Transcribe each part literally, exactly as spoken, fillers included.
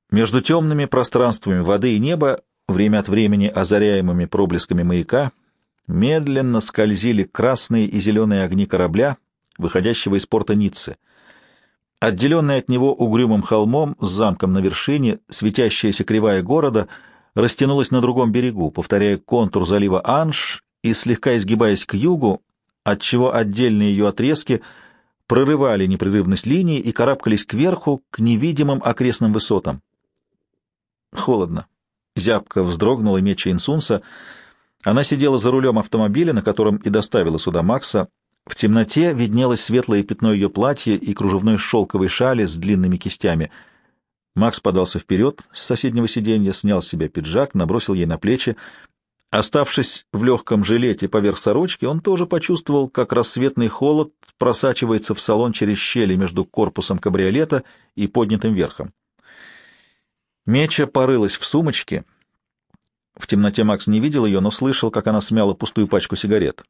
Между темными пространствами воды и неба, время от времени озаряемыми проблесками маяка, медленно скользили красные и зеленые огни корабля, выходящего из порта Ниццы. Отделенный от него угрюмым холмом с замком на вершине, светящаяся кривая города растянулась на другом берегу, повторяя контур залива Анж и слегка изгибаясь к югу, отчего отдельные ее отрезки прорывали непрерывность линии и карабкались кверху к невидимым окрестным высотам. Холодно. Зябко вздрогнула Меча Инсунса. Она сидела за рулем автомобиля, на котором и доставила сюда Макса. В темноте виднелось светлое пятно ее платья и кружевной шелковой шали с длинными кистями. Макс подался вперед с соседнего сиденья, снял с себя пиджак, набросил ей на плечи. Оставшись в легком жилете поверх сорочки, он тоже почувствовал, как рассветный холод просачивается в салон через щели между корпусом кабриолета и поднятым верхом. Меча порылась в сумочке. В темноте Макс не видел ее, но слышал, как она смяла пустую пачку сигарет.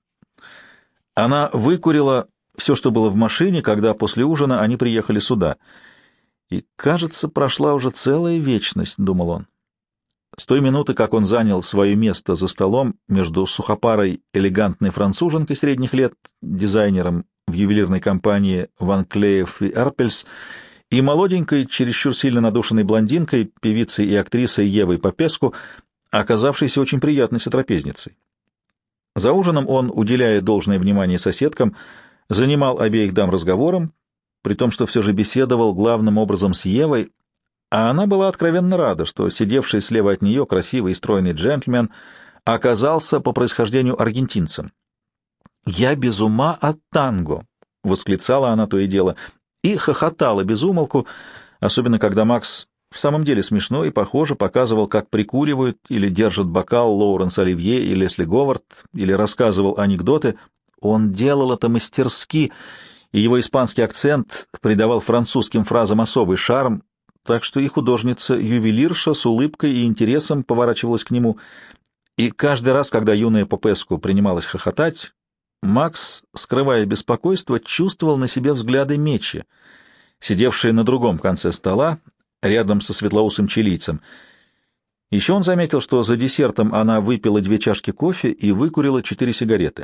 Она выкурила все, что было в машине, когда после ужина они приехали сюда. И, кажется, прошла уже целая вечность, — думал он. С той минуты, как он занял свое место за столом между сухопарой элегантной француженкой средних лет, дизайнером в ювелирной компании Ван Клеев и Эрпельс, и молоденькой, чересчур сильно надушенной блондинкой, певицей и актрисой Евой Попеску, оказавшейся очень приятной сотрапезницей. За ужином он, уделяя должное внимание соседкам, занимал обеих дам разговором, при том, что все же беседовал главным образом с Евой, а она была откровенно рада, что сидевший слева от нее красивый и стройный джентльмен оказался по происхождению аргентинцем. «Я без ума от танго!» — восклицала она то и дело, и хохотала без умолку, особенно когда Макс в самом деле смешно и похоже показывал, как прикуривают или держат бокал Лоуренс Оливье и Лесли Говард, или рассказывал анекдоты. Он делал это мастерски, и его испанский акцент придавал французским фразам особый шарм, так что и художница-ювелирша с улыбкой и интересом поворачивалась к нему. И каждый раз, когда юная Попеску принималась хохотать, Макс, скрывая беспокойство, чувствовал на себе взгляды Мечи, сидевшие на другом конце стола, рядом со светлоусым чилийцем. Еще он заметил, что за десертом она выпила две чашки кофе и выкурила четыре сигареты.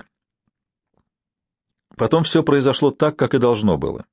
Потом все произошло так, как и должно было.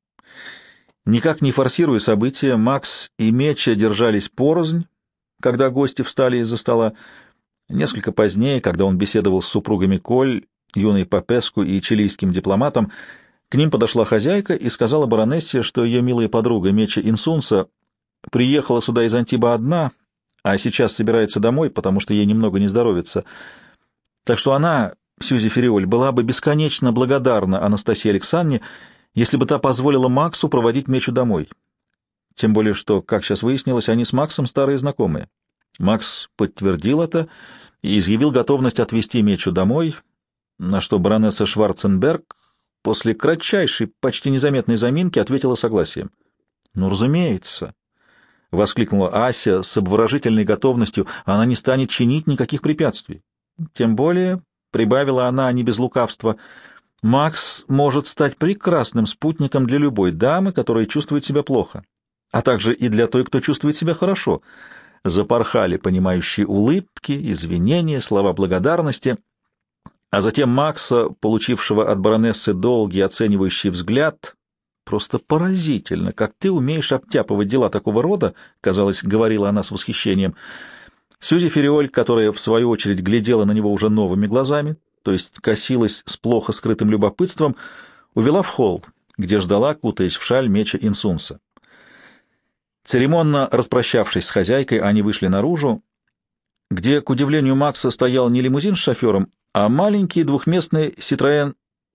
Никак не форсируя события, Макс и Меча держались порознь, когда гости встали из-за стола. Несколько позднее, когда он беседовал с супругами Коль, юной Попеску и чилийским дипломатом, к ним подошла хозяйка и сказала баронессе, что ее милая подруга Меча Инсунса приехала сюда из Антиба одна, а сейчас собирается домой, потому что ей немного не здоровится. Так что она, Сьюзи Фериоль, была бы бесконечно благодарна Анастасии Александровне, если бы та позволила Максу проводить Мечу домой. Тем более что, как сейчас выяснилось, они с Максом старые знакомые. Макс подтвердил это и изъявил готовность отвезти Мечу домой, на что баронесса Шварценберг после кратчайшей, почти незаметной заминки ответила согласием. «Ну, разумеется», — воскликнула Ася с обворожительной готовностью, — «она не станет чинить никаких препятствий. Тем более», — прибавила она не без лукавства, — «Макс может стать прекрасным спутником для любой дамы, которая чувствует себя плохо, а также и для той, кто чувствует себя хорошо». Запорхали понимающие улыбки, извинения, слова благодарности, а затем Макса, получившего от баронессы долгий оценивающий взгляд, «Просто поразительно, как ты умеешь обтяпывать дела такого рода», — казалось, говорила она с восхищением. Сьюзи Фериоль, которая, в свою очередь, глядела на него уже новыми глазами, то есть косилась с плохо скрытым любопытством, увела в холл, где ждала, кутаясь в шаль, Меча Инсунса. Церемонно распрощавшись с хозяйкой, они вышли наружу, где, к удивлению Макса, стоял не лимузин с шофером, а маленький двухместный Citroën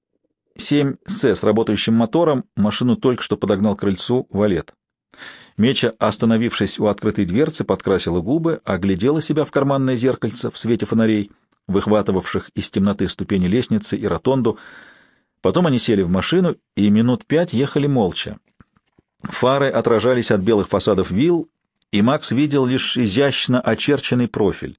семь С с работающим мотором. Машину только что подогнал к крыльцу валет. Меча, остановившись у открытой дверцы, подкрасила губы, оглядела себя в карманное зеркальце в свете фонарей, выхватывавших из темноты ступени лестницы и ротонду. Потом они сели в машину и минут пять ехали молча. Фары отражались от белых фасадов вилл, и Макс видел лишь изящно очерченный профиль.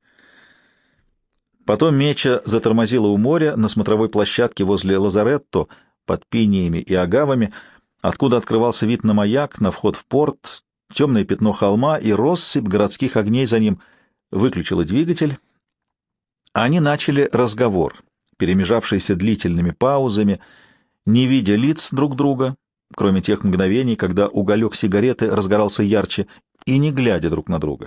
Потом Меча затормозила у моря на смотровой площадке возле Лазаретто под пиниями и агавами, откуда открывался вид на маяк, на вход в порт, темное пятно холма и россыпь городских огней за ним. Выключила двигатель. Они начали разговор, перемежавшийся длительными паузами, не видя лиц друг друга, кроме тех мгновений, когда уголек сигареты разгорался ярче, и не глядя друг на друга.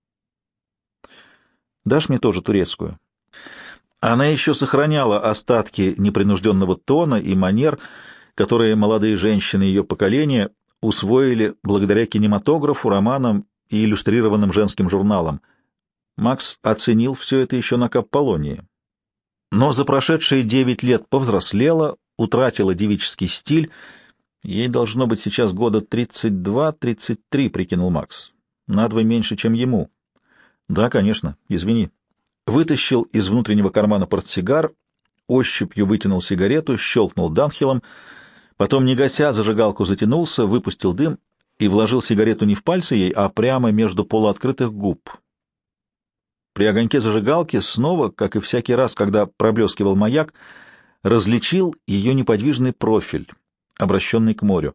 «Дашь мне тоже турецкую?» Она еще сохраняла остатки непринужденного тона и манер, которые молодые женщины ее поколения усвоили благодаря кинематографу, романам и иллюстрированным женским журналам. Макс оценил все это еще на Капполонии. Но за прошедшие девять лет повзрослела, утратила девический стиль. Ей должно быть сейчас года тридцать два тридцать три, прикинул Макс. Надвое меньше, чем ему. Да, конечно, извини. Вытащил из внутреннего кармана портсигар, ощупью вытянул сигарету, щелкнул данхилом, потом, не гася зажигалку, затянулся, выпустил дым и вложил сигарету не в пальцы ей, а прямо между полуоткрытых губ. При огоньке зажигалки снова, как и всякий раз, когда проблескивал маяк, различил ее неподвижный профиль, обращенный к морю.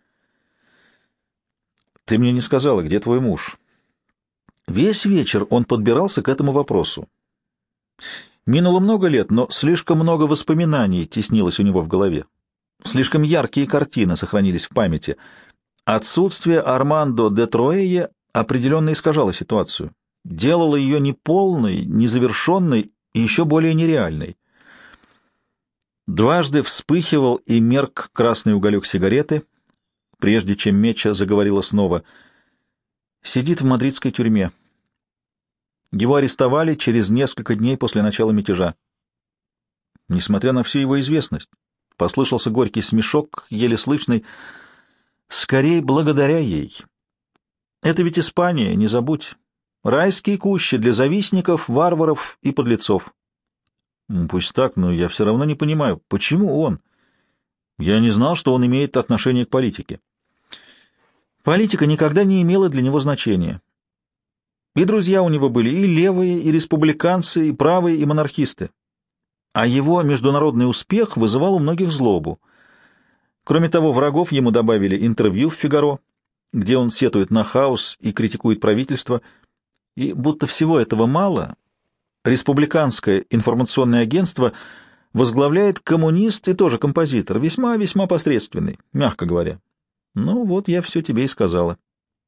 «Ты мне не сказала, где твой муж?» Весь вечер он подбирался к этому вопросу. Минуло много лет, но слишком много воспоминаний теснилось у него в голове. Слишком яркие картины сохранились в памяти. Отсутствие Армандо де Троэе определенно искажало ситуацию, делало ее неполной, незавершенной и еще более нереальной. Дважды вспыхивал и мерк красный уголек сигареты, прежде чем Меча заговорила снова. Сидит в мадридской тюрьме. Его арестовали через несколько дней после начала мятежа. Несмотря на всю его известность, послышался горький смешок, еле слышный, скорее благодаря ей. Это ведь Испания, не забудь. Райские кущи для завистников, варваров и подлецов. Пусть так, но я все равно не понимаю, почему он? Я не знал, что он имеет отношение к политике. Политика никогда не имела для него значения. И друзья у него были и левые, и республиканцы, и правые, и монархисты. А его международный успех вызывал у многих злобу. Кроме того, врагов ему добавили интервью в «Фигаро», где он сетует на хаос и критикует правительство. И будто всего этого мало, республиканское информационное агентство возглавляет коммунист и тоже композитор, весьма-весьма посредственный, мягко говоря. Ну вот, я все тебе и сказала.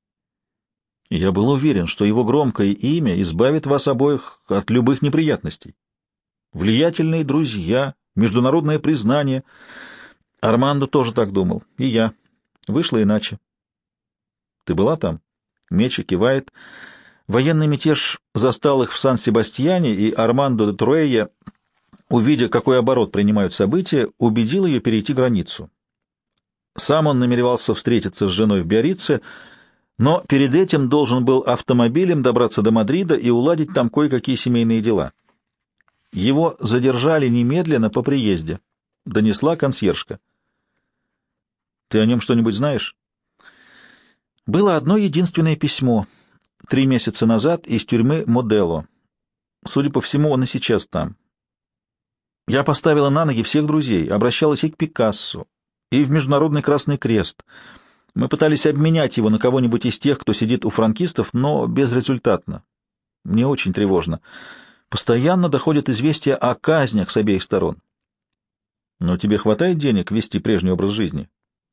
Я был уверен, что его громкое имя избавит вас обоих от любых неприятностей. Влиятельные друзья, международное признание. Армандо тоже так думал. И я. Вышло иначе. Ты была там? Меча кивает. Военный мятеж застал их в Сан-Себастьяне, и Армандо де Троэя, увидя, какой оборот принимают события, убедил ее перейти границу. Сам он намеревался встретиться с женой в Биаррице, но перед этим должен был автомобилем добраться до Мадрида и уладить там кое-какие семейные дела. Его задержали немедленно по приезде, донесла консьержка. Ты о нем что-нибудь знаешь? Было одно единственное письмо, три месяца назад из тюрьмы Модело. Судя по всему, он и сейчас там. Я поставила на ноги всех друзей, обращалась и к Пикассо, и в Международный Красный Крест. Мы пытались обменять его на кого-нибудь из тех, кто сидит у франкистов, но безрезультатно. Мне очень тревожно. Постоянно доходят известия о казнях с обеих сторон. Но тебе хватает денег вести прежний образ жизни?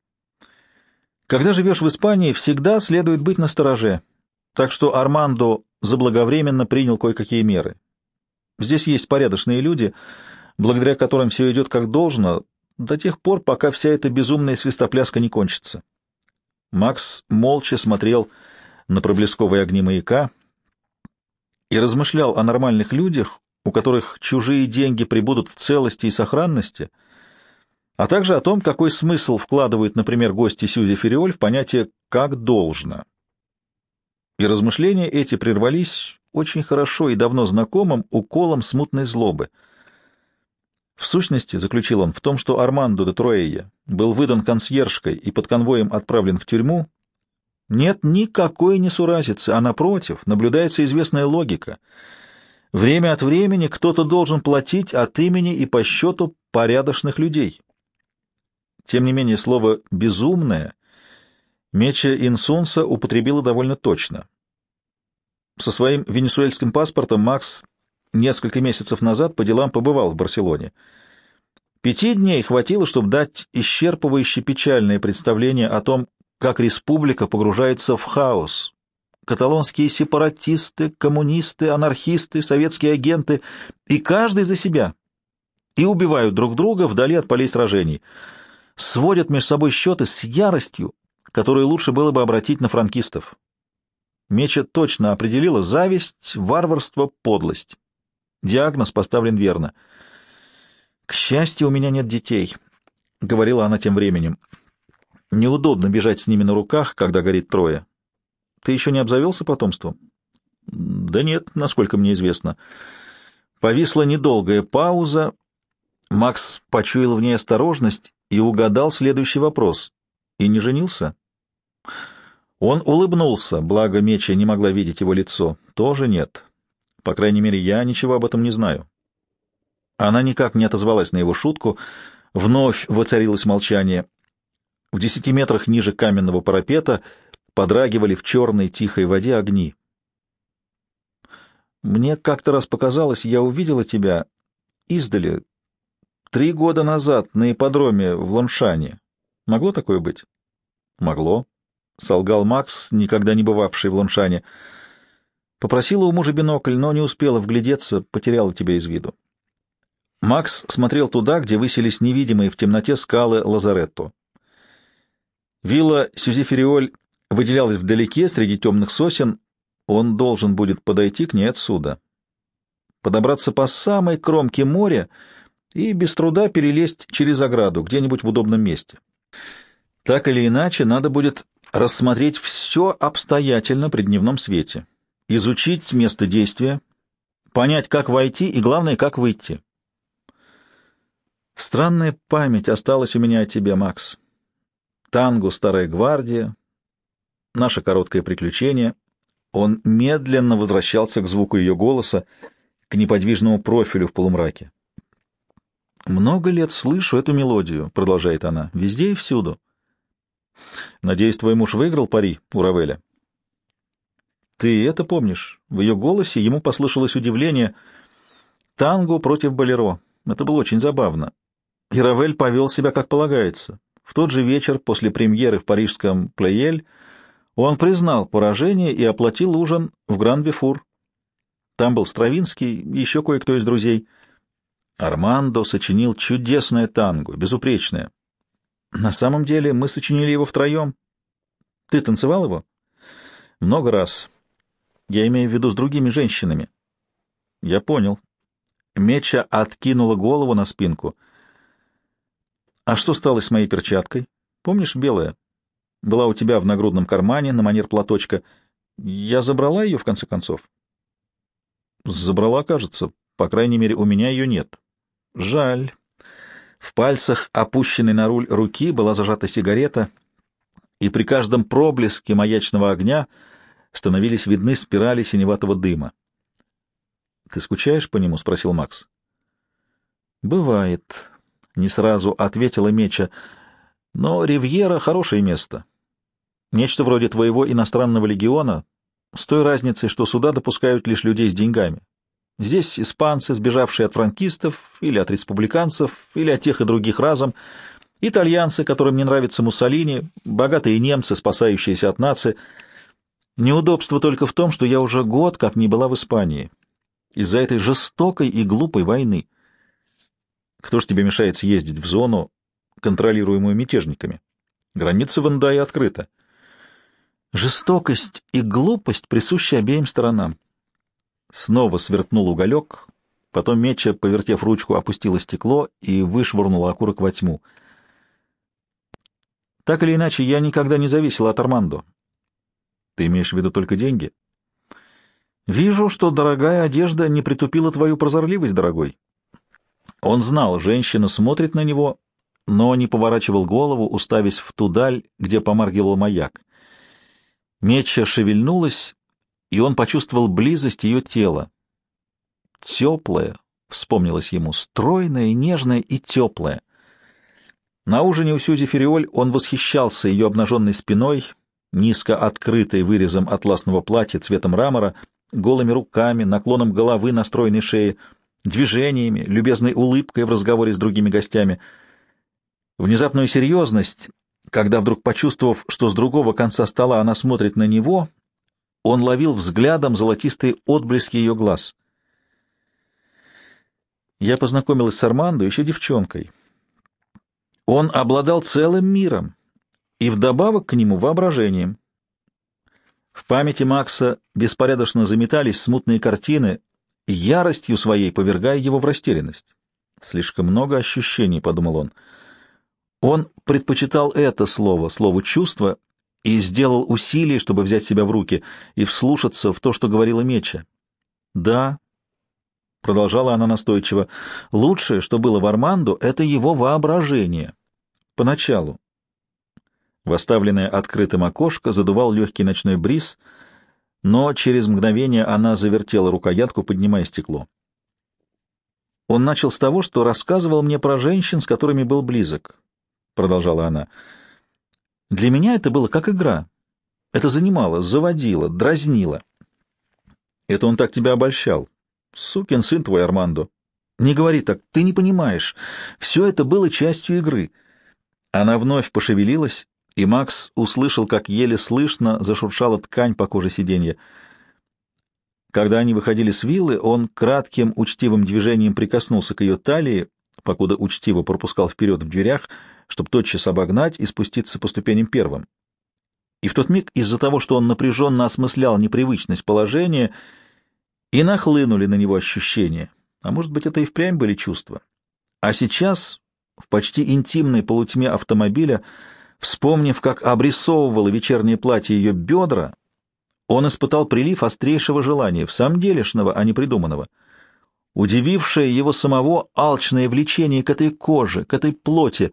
Когда живешь в Испании, всегда следует быть настороже. Так что Армандо заблаговременно принял кое-какие меры. Здесь есть порядочные люди, благодаря которым все идет как должно, до тех пор, пока вся эта безумная свистопляска не кончится. Макс молча смотрел на проблесковые огни маяка и размышлял о нормальных людях, у которых чужие деньги прибудут в целости и сохранности, а также о том, какой смысл вкладывают, например, гости Сьюзи Фериоль в понятие «как должно». И размышления эти прервались очень хорошо и давно знакомым уколом смутной злобы. В сущности, заключил он, в том, что Армандо де Троэя был выдан консьержкой и под конвоем отправлен в тюрьму, нет никакой несуразицы, а, напротив, наблюдается известная логика. Время от времени кто-то должен платить от имени и по счету порядочных людей. Тем не менее, слово «безумное» Меча Инсунса употребила довольно точно. Со своим венесуэльским паспортом Макс несколько месяцев назад по делам побывал в Барселоне. Пяти дней хватило, чтобы дать исчерпывающе печальное представление о том, как республика погружается в хаос. Каталонские сепаратисты, коммунисты, анархисты, советские агенты, и каждый за себя, и убивают друг друга вдали от полей сражений, сводят между собой счеты с яростью, которую лучше было бы обратить на франкистов. Меча точно определила зависть, варварство, подлость. Диагноз поставлен верно. «К счастью, у меня нет детей», — говорила она тем временем. «Неудобно бежать с ними на руках, когда горит трое. Ты еще не обзавелся потомством?» «Да нет, насколько мне известно». Повисла недолгая пауза. Макс почуял в ней осторожность и угадал следующий вопрос. «И не женился?» Он улыбнулся, благо Меча не могла видеть его лицо. «Тоже нет. По крайней мере, я ничего об этом не знаю». Она никак не отозвалась на его шутку. Вновь воцарилось молчание. В десяти метрах ниже каменного парапета подрагивали в черной тихой воде огни. «Мне как-то раз показалось, я увидела тебя издали три года назад на ипподроме в Лоншане. Могло такое быть?» «Могло», — солгал Макс, никогда не бывавший в Лоншане. «Попросила у мужа бинокль, но не успела вглядеться, потеряла тебя из виду». Макс смотрел туда, где высились невидимые в темноте скалы Лазаретто. Вилла Сюзефериоль выделялась вдалеке среди темных сосен. Он должен будет подойти к ней отсюда, подобраться по самой кромке моря и без труда перелезть через ограду где-нибудь в удобном месте. Так или иначе, надо будет рассмотреть все обстоятельно при дневном свете, изучить место действия, понять, как войти и, главное, как выйти. Странная память осталась у меня о тебе, Макс. Танго «Старая гвардия», наше короткое приключение. Он медленно возвращался к звуку ее голоса, к неподвижному профилю в полумраке. «Много лет слышу эту мелодию», — продолжает она, — «везде и всюду». «Надеюсь, твой муж выиграл пари у Равеля?» «Ты это помнишь?» В ее голосе ему послышалось удивление. «Танго против болеро. Это было очень забавно. И Равель повел себя как полагается. В тот же вечер после премьеры в парижском Плеель он признал поражение и оплатил ужин в Гран-Вифур. Там был Стравинский и еще кое-кто из друзей. Армандо сочинил чудесное танго, безупречное. На самом деле мы сочинили его втроем. Ты танцевал его? Много раз. Я имею в виду с другими женщинами. Я понял. Меча откинула голову на спинку. А что стало с моей перчаткой? Помнишь, белая? Была у тебя в нагрудном кармане на манер платочка. Я забрала ее, в конце концов? Забрала, кажется. По крайней мере, у меня ее нет. Жаль. В пальцах, опущенной на руль руки, была зажата сигарета, и при каждом проблеске маячного огня становились видны спирали синеватого дыма. — Ты скучаешь по нему? — спросил Макс. — Бывает. Не сразу ответила Меча. Но Ривьера — хорошее место. Нечто вроде твоего иностранного легиона, с той разницей, что сюда допускают лишь людей с деньгами. Здесь испанцы, сбежавшие от франкистов, или от республиканцев, или от тех и других разом, итальянцы, которым не нравится Муссолини, богатые немцы, спасающиеся от нации. Неудобство только в том, что я уже год как не была в Испании, из-за этой жестокой и глупой войны. Кто ж тебе мешает съездить в зону, контролируемую мятежниками? Граница в Индае открыта. Жестокость и глупость присущи обеим сторонам. Снова сверкнул уголек, потом Меча, повертев ручку, опустила стекло и вышвырнула окурок во тьму. Так или иначе, я никогда не зависела от Армандо. Ты имеешь в виду только деньги? Вижу, что дорогая одежда не притупила твою прозорливость, дорогой. Он знал, женщина смотрит на него, но не поворачивал голову, уставясь в ту даль, где помаргивал маяк. Меча шевельнулась, и он почувствовал близость ее тела. Теплое, вспомнилось ему, стройное, нежное и теплое. На ужине у Сюзи Фериоль он восхищался ее обнаженной спиной, низко открытой вырезом атласного платья цвета мрамора, голыми руками, наклоном головы на стройной шее, движениями, любезной улыбкой в разговоре с другими гостями. Внезапную серьезность, когда, вдруг почувствовав, что с другого конца стола она смотрит на него, он ловил взглядом золотистые отблески ее глаз. Я познакомилась с Армандо еще девчонкой. Он обладал целым миром и вдобавок к нему воображением. В памяти Макса беспорядочно заметались смутные картины, яростью своей повергая его в растерянность. «Слишком много ощущений», — подумал он. Он предпочитал это слово, слово «чувство», и сделал усилие, чтобы взять себя в руки и вслушаться в то, что говорила Меча. «Да», — продолжала она настойчиво, — «лучшее, что было в Армандо, — это его воображение. Поначалу». В оставленное открытым окошко задувал легкий ночной бриз, но через мгновение она завертела рукоятку, поднимая стекло. «Он начал с того, что рассказывал мне про женщин, с которыми был близок», — продолжала она. «Для меня это было как игра. Это занимало, заводило, дразнило». «Это он так тебя обольщал? Сукин сын твой, Армандо. Не говори так, ты не понимаешь. Все это было частью игры». Она вновь пошевелилась, и Макс услышал, как еле слышно зашуршала ткань по коже сиденья. Когда они выходили с виллы, он кратким учтивым движением прикоснулся к ее талии, покуда учтиво пропускал вперед в дверях, чтобы тотчас обогнать и спуститься по ступеням первым. И в тот миг, из-за того, что он напряженно осмыслял непривычность положения, и нахлынули на него ощущения, а может быть, это и впрямь были чувства. А сейчас, в почти интимной полутьме автомобиля, вспомнив, как обрисовывало вечернее платье ее бедра, он испытал прилив острейшего желания, в самом делешного, а не придуманного. Удивившее его самого алчное влечение к этой коже, к этой плоти.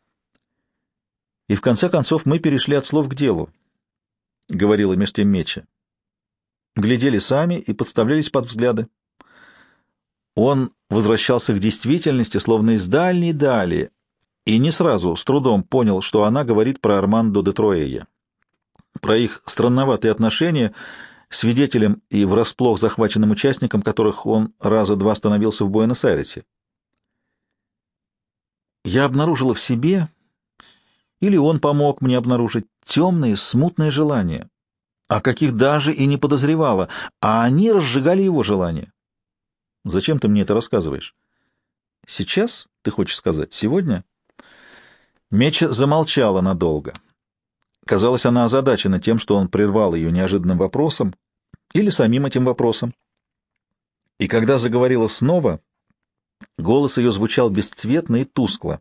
И в конце концов мы перешли от слов к делу, — говорила меж тем Меча. Глядели сами и подставлялись под взгляды. Он возвращался к действительности, словно из дальней дали, и не сразу, с трудом понял, что она говорит про Армандо де Троэя, про их странноватые отношения, свидетелем и врасплох захваченным участником которых он раза два становился в Буэнос-Айресе. Я обнаружила в себе, или он помог мне обнаружить, темные, смутные желания, о каких даже и не подозревала, а они разжигали его желания. Зачем ты мне это рассказываешь? Сейчас, ты хочешь сказать, сегодня? Меча замолчала надолго. Казалось, она озадачена тем, что он прервал ее неожиданным вопросом или самим этим вопросом. И когда заговорила снова, голос ее звучал бесцветно и тускло.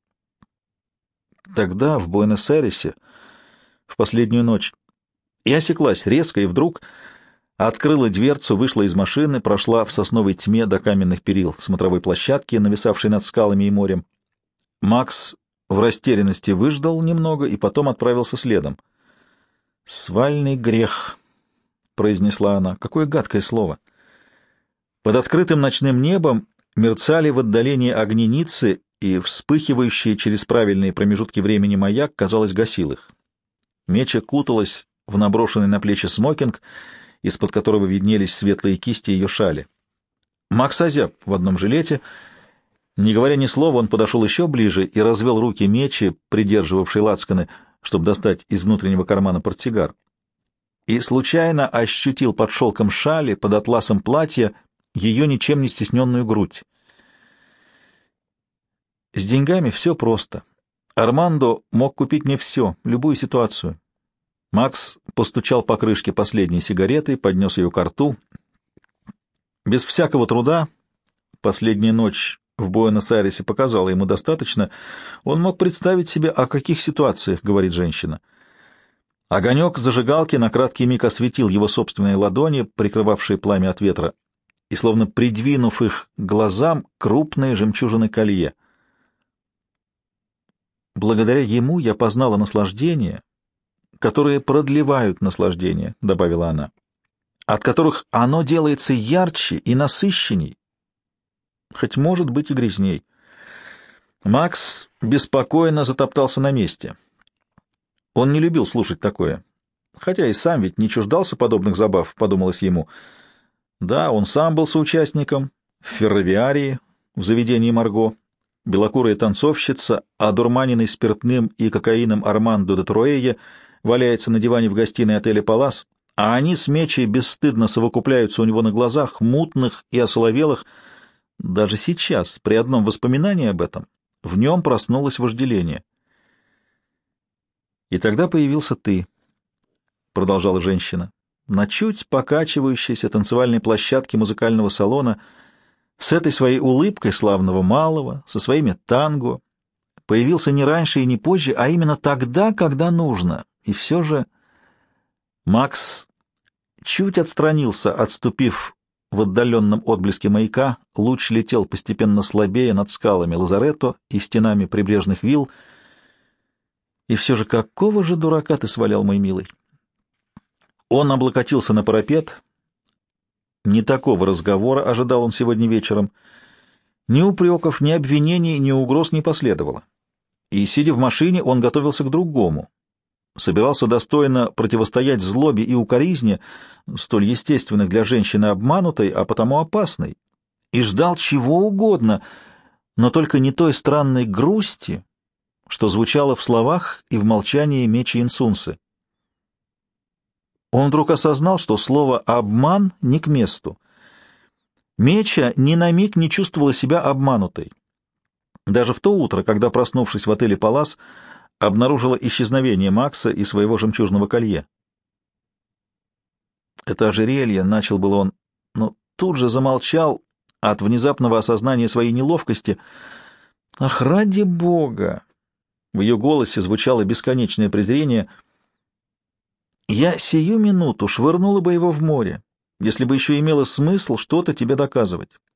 Тогда, в Буэнос-Айресе, в последнюю ночь, и осеклась резко и вдруг открыла дверцу, вышла из машины, прошла в сосновой тьме до каменных перил смотровой площадки, нависавшей над скалами и морем. Макс в растерянности выждал немного и потом отправился следом. «Свальный грех», — произнесла она. Какое гадкое слово! Под открытым ночным небом мерцали в отдалении огни Ниццы, и вспыхивающий через правильные промежутки времени маяк, казалось, гасил их. Меча куталась в наброшенный на плечи смокинг, из-под которого виднелись светлые кисти ее шали. Макс озяб в одном жилете. Не говоря ни слова, он подошел еще ближе и развел руки Мечи, придерживавшей лацканы, чтобы достать из внутреннего кармана портсигар. И случайно ощутил под шелком шали, под атласом платья, ее ничем не стесненную грудь. С деньгами все просто. Армандо мог купить мне все, любую ситуацию. Макс постучал по крышке последней сигареты, поднес ее ко рту. Без всякого труда, последняя ночь в Буэнос-Айресе показала ему достаточно, он мог представить себе, о каких ситуациях говорит женщина. Огонек зажигалки на краткий миг осветил его собственные ладони, прикрывавшие пламя от ветра, и, словно придвинув их к глазам, крупные жемчужины колье. «Благодаря ему я познала наслаждение, которые продлевают наслаждение», — добавила она, — «от которых оно делается ярче и насыщенней, хоть, может быть, и грязней». Макс беспокойно затоптался на месте. Он не любил слушать такое. хотя и сам ведь не чуждался подобных забав, подумалось ему. Да, он сам был соучастником в ферровиарии, в заведении Марго, белокурая танцовщица, одурманенный спиртным и кокаином Армандо де Труэе валяется на диване в гостиной отеля «Палас», а они с Мечей бесстыдно совокупляются у него на глазах, мутных и осоловелых. Даже сейчас, при одном воспоминании об этом, в нем проснулось вожделение. «И тогда появился ты», — продолжала женщина, — «на чуть покачивающейся танцевальной площадке музыкального салона, с этой своей улыбкой славного малого, со своими танго. Появился не раньше и не позже, а именно тогда, когда нужно. И все же...» Макс чуть отстранился, отступив в отдаленном отблеске маяка. Луч летел постепенно слабее над скалами Лазаретто и стенами прибрежных вилл. И все же какого же дурака ты свалял, мой милый? Он облокотился на парапет. Не такого разговора ожидал он сегодня вечером. Ни упреков, ни обвинений, ни угроз не последовало. И, сидя в машине, он готовился к другому. Собирался достойно противостоять злобе и укоризне, столь естественных для женщины обманутой, а потому опасной, и ждал чего угодно, но только не той странной грусти, что звучало в словах и в молчании Мечи Инсунсы. Он вдруг осознал, что слово «обман» не к месту. Меча ни на миг не чувствовала себя обманутой. Даже в то утро, когда, проснувшись в отеле «Палас», обнаружила исчезновение Макса и своего жемчужного колье. «Это ожерелье», — начал был он, но тут же замолчал от внезапного осознания своей неловкости. «Ах, ради Бога!» В ее голосе звучало бесконечное презрение. «Я сию минуту швырнула бы его в море, если бы еще имело смысл что-то тебе доказывать.